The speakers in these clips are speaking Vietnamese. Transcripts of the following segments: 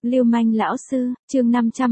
Lưu manh lão sư, chương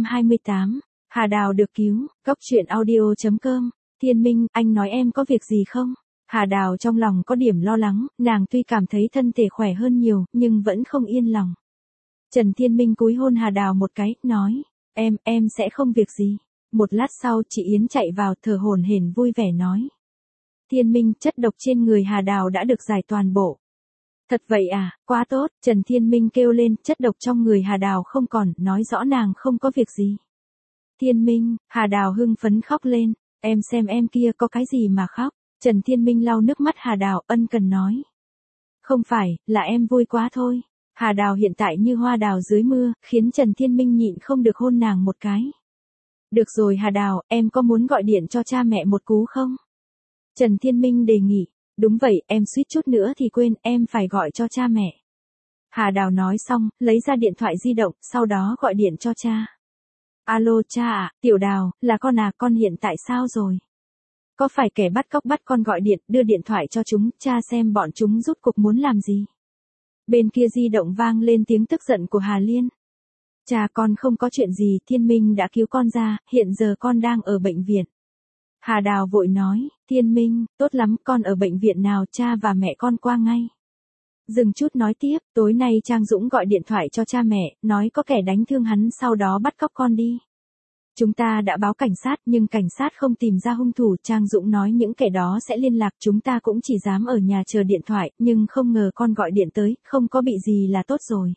528. Hà Đào được cứu, Cốc truyện audio.com. Thiên Minh, anh nói em có việc gì không? Hà Đào trong lòng có điểm lo lắng, nàng tuy cảm thấy thân thể khỏe hơn nhiều, nhưng vẫn không yên lòng. Trần Thiên Minh cúi hôn Hà Đào một cái, nói, em sẽ không việc gì. Một lát sau chị Yến chạy vào thở hổn hển vui vẻ nói. Thiên Minh, chất độc trên người Hà Đào đã được giải toàn bộ. Thật vậy à, quá tốt, Trần Thiên Minh kêu lên, chất độc trong người Hà Đào không còn, nói rõ nàng không có việc gì. Thiên Minh, Hà Đào hưng phấn khóc lên, em xem em kia có cái gì mà khóc. Trần Thiên Minh lau nước mắt Hà Đào, ân cần nói. Không phải, là em vui quá thôi. Hà Đào hiện tại như hoa đào dưới mưa, khiến Trần Thiên Minh nhịn không được hôn nàng một cái. Được rồi Hà Đào, em có muốn gọi điện cho cha mẹ một cú không? Trần Thiên Minh đề nghị. Đúng vậy, em suýt chút nữa thì quên, em phải gọi cho cha mẹ. Hà Đào nói xong, lấy ra điện thoại di động, sau đó gọi điện cho cha. Alo cha à, Tiểu Đào, là con à, con hiện tại sao rồi? Có phải kẻ bắt cóc bắt con gọi điện, đưa điện thoại cho chúng, cha xem bọn chúng rút cục muốn làm gì? Bên kia di động vang lên tiếng tức giận của Hà Liên. Cha con không có chuyện gì, Thiên Minh đã cứu con ra, hiện giờ con đang ở bệnh viện. Hà Đào vội nói, Thiên Minh, tốt lắm, con ở bệnh viện nào, cha và mẹ con qua ngay. Dừng chút nói tiếp, tối nay Trang Dũng gọi điện thoại cho cha mẹ, nói có kẻ đánh thương hắn sau đó bắt cóc con đi. Chúng ta đã báo cảnh sát nhưng cảnh sát không tìm ra hung thủ, Trang Dũng nói những kẻ đó sẽ liên lạc, chúng ta cũng chỉ dám ở nhà chờ điện thoại, nhưng không ngờ con gọi điện tới, không có bị gì là tốt rồi.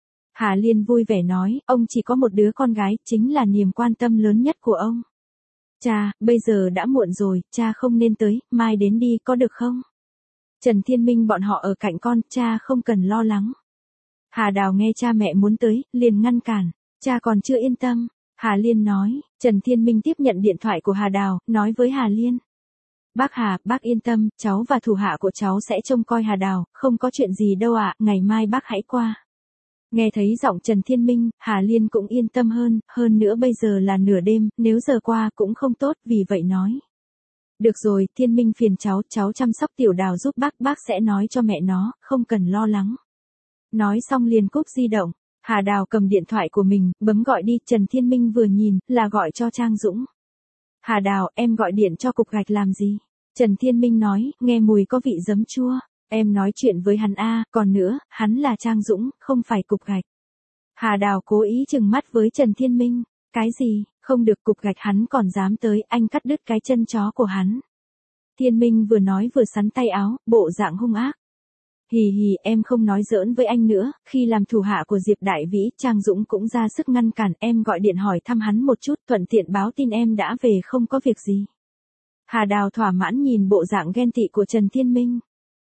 Hà Liên vui vẻ nói, ông chỉ có một đứa con gái, chính là niềm quan tâm lớn nhất của ông. Cha, bây giờ đã muộn rồi, cha không nên tới, mai đến đi có được không? Trần Thiên Minh bọn họ ở cạnh con, cha không cần lo lắng. Hà Đào nghe cha mẹ muốn tới, liền ngăn cản, cha còn chưa yên tâm. Hà Liên nói, Trần Thiên Minh tiếp nhận điện thoại của Hà Đào, nói với Hà Liên. Bác Hà, bác yên tâm, cháu và thủ hạ của cháu sẽ trông coi Hà Đào, không có chuyện gì đâu ạ, ngày mai bác hãy qua. Nghe thấy giọng Trần Thiên Minh, Hà Liên cũng yên tâm hơn nữa bây giờ là nửa đêm, nếu giờ qua cũng không tốt, vì vậy nói. Được rồi, Thiên Minh phiền cháu chăm sóc Tiểu Đào giúp bác sẽ nói cho mẹ nó, không cần lo lắng. Nói xong liền cúp di động, Hà Đào cầm điện thoại của mình, bấm gọi đi, Trần Thiên Minh vừa nhìn, là gọi cho Trang Dũng. Hà Đào, em gọi điện cho cục gạch làm gì? Trần Thiên Minh nói, nghe mùi có vị giấm chua. Em nói chuyện với hắn còn nữa, hắn là Trang Dũng, không phải cục gạch. Hà Đào cố ý trừng mắt với Trần Thiên Minh. Cái gì, không được, cục gạch hắn còn dám tới, anh cắt đứt cái chân chó của hắn. Thiên Minh vừa nói vừa sắn tay áo, bộ dạng hung ác. Hì hì, em không nói giỡn với anh nữa, khi làm thủ hạ của Diệp Đại Vĩ, Trang Dũng cũng ra sức ngăn cản, em gọi điện hỏi thăm hắn một chút, thuận tiện báo tin em đã về không có việc gì. Hà Đào thỏa mãn nhìn bộ dạng ghen tị của Trần Thiên Minh.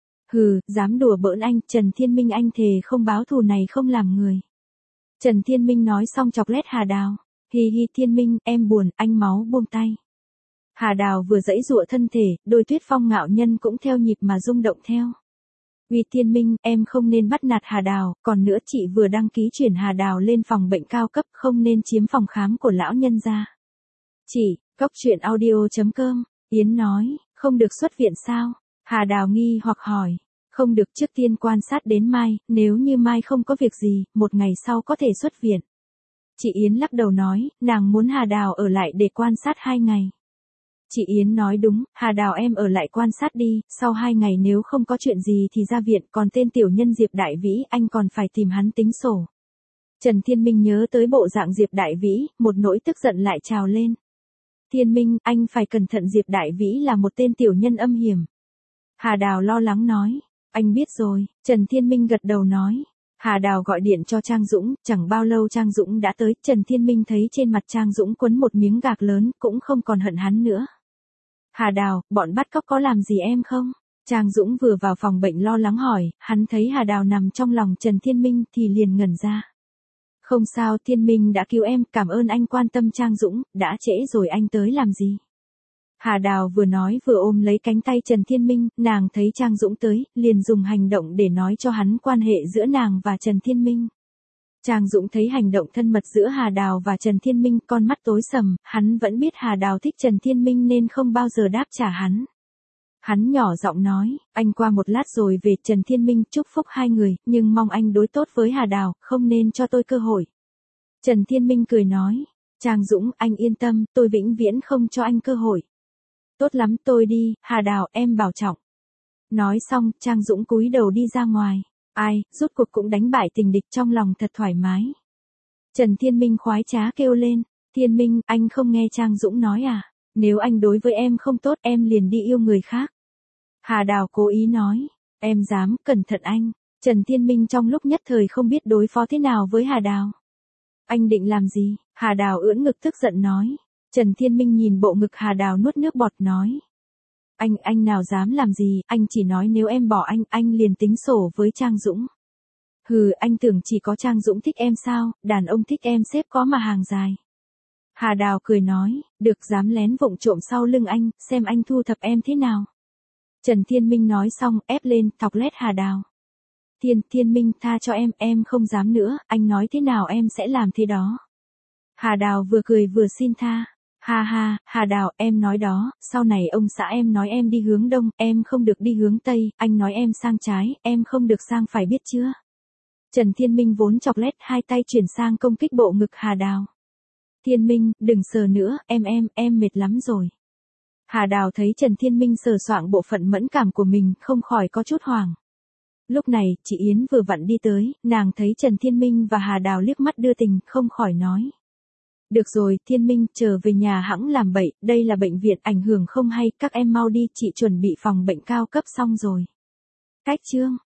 Hừ, dám đùa bỡn anh, Trần Thiên Minh anh thề không báo thù này không làm người. Trần Thiên Minh nói xong chọc lét Hà Đào. Hi hi Thiên Minh, em buồn, anh máu buông tay. Hà Đào vừa giãy giụa thân thể, đôi Tuyết Phong ngạo nhân cũng theo nhịp mà rung động theo. Vì Thiên Minh, em không nên bắt nạt Hà Đào, còn nữa chị vừa đăng ký chuyển Hà Đào lên phòng bệnh cao cấp, không nên chiếm phòng khám của lão nhân gia. Chị, Cốc truyện audio.com, Yến nói, không được xuất viện sao? Hà Đào nghi hoặc hỏi, không được, trước tiên quan sát đến mai, nếu như mai không có việc gì, một ngày sau có thể xuất viện. Chị Yến lắc đầu nói, nàng muốn Hà Đào ở lại để quan sát 2 ngày. Chị Yến nói đúng, Hà Đào em ở lại quan sát đi, sau 2 ngày nếu không có chuyện gì thì ra viện, còn tên tiểu nhân Diệp Đại Vĩ, anh còn phải tìm hắn tính sổ. Trần Thiên Minh nhớ tới bộ dạng Diệp Đại Vĩ, một nỗi tức giận lại trào lên. Thiên Minh, anh phải cẩn thận, Diệp Đại Vĩ là một tên tiểu nhân âm hiểm. Hà Đào lo lắng nói, anh biết rồi, Trần Thiên Minh gật đầu nói. Hà Đào gọi điện cho Trang Dũng, chẳng bao lâu Trang Dũng đã tới, Trần Thiên Minh thấy trên mặt Trang Dũng quấn một miếng gạc lớn, cũng không còn hận hắn nữa. Hà Đào, bọn bắt cóc có làm gì em không? Trang Dũng vừa vào phòng bệnh lo lắng hỏi, hắn thấy Hà Đào nằm trong lòng Trần Thiên Minh thì liền ngẩn ra. Không sao, Thiên Minh đã cứu em, cảm ơn anh quan tâm. Trang Dũng, đã trễ rồi anh tới làm gì? Hà Đào vừa nói vừa ôm lấy cánh tay Trần Thiên Minh, nàng thấy Trang Dũng tới, liền dùng hành động để nói cho hắn quan hệ giữa nàng và Trần Thiên Minh. Trang Dũng thấy hành động thân mật giữa Hà Đào và Trần Thiên Minh, con mắt tối sầm, hắn vẫn biết Hà Đào thích Trần Thiên Minh nên không bao giờ đáp trả hắn. Hắn nhỏ giọng nói, anh qua một lát rồi về. Trần Thiên Minh chúc phúc 2 người, nhưng mong anh đối tốt với Hà Đào, không nên cho tôi cơ hội. Trần Thiên Minh cười nói, Trang Dũng, anh yên tâm, tôi vĩnh viễn không cho anh cơ hội. Tốt lắm, tôi đi, Hà Đào, em bảo trọng. Nói xong, Trang Dũng cúi đầu đi ra ngoài. Ai, rốt cuộc cũng đánh bại tình địch, trong lòng thật thoải mái. Trần Thiên Minh khoái trá kêu lên, Thiên Minh, anh không nghe Trang Dũng nói à? Nếu anh đối với em không tốt, em liền đi yêu người khác. Hà Đào cố ý nói, em dám, cẩn thận anh. Trần Thiên Minh trong lúc nhất thời không biết đối phó thế nào với Hà Đào. Anh định làm gì? Hà Đào ưỡn ngực tức giận nói. Trần Thiên Minh nhìn bộ ngực Hà Đào nuốt nước bọt nói. Anh nào dám làm gì, anh chỉ nói nếu em bỏ anh liền tính sổ với Trang Dũng. Hừ, anh tưởng chỉ có Trang Dũng thích em sao, đàn ông thích em xếp có mà hàng dài. Hà Đào cười nói, được, dám lén vụng trộm sau lưng anh, xem anh thu thập em thế nào. Trần Thiên Minh nói xong, ép lên, thọc lét Hà Đào. Thiên Minh, tha cho em không dám nữa, anh nói thế nào em sẽ làm thế đó. Hà Đào vừa cười vừa xin tha. Ha ha, Hà Đào, em nói đó, sau này ông xã em nói em đi hướng đông, em không được đi hướng tây, anh nói em sang trái, em không được sang phải, biết chưa? Trần Thiên Minh vốn chọc lét, hai tay chuyển sang công kích bộ ngực Hà Đào. Thiên Minh, đừng sờ nữa, em mệt lắm rồi. Hà Đào thấy Trần Thiên Minh sờ soạng bộ phận mẫn cảm của mình, không khỏi có chút hoảng. Lúc này, chị Yến vừa vặn đi tới, nàng thấy Trần Thiên Minh và Hà Đào liếc mắt đưa tình, không khỏi nói. Được rồi, Thiên Minh, trở về nhà hẵng làm bậy, đây là bệnh viện, ảnh hưởng không hay, các em mau đi, chị chuẩn bị phòng bệnh cao cấp xong rồi. Cách chương.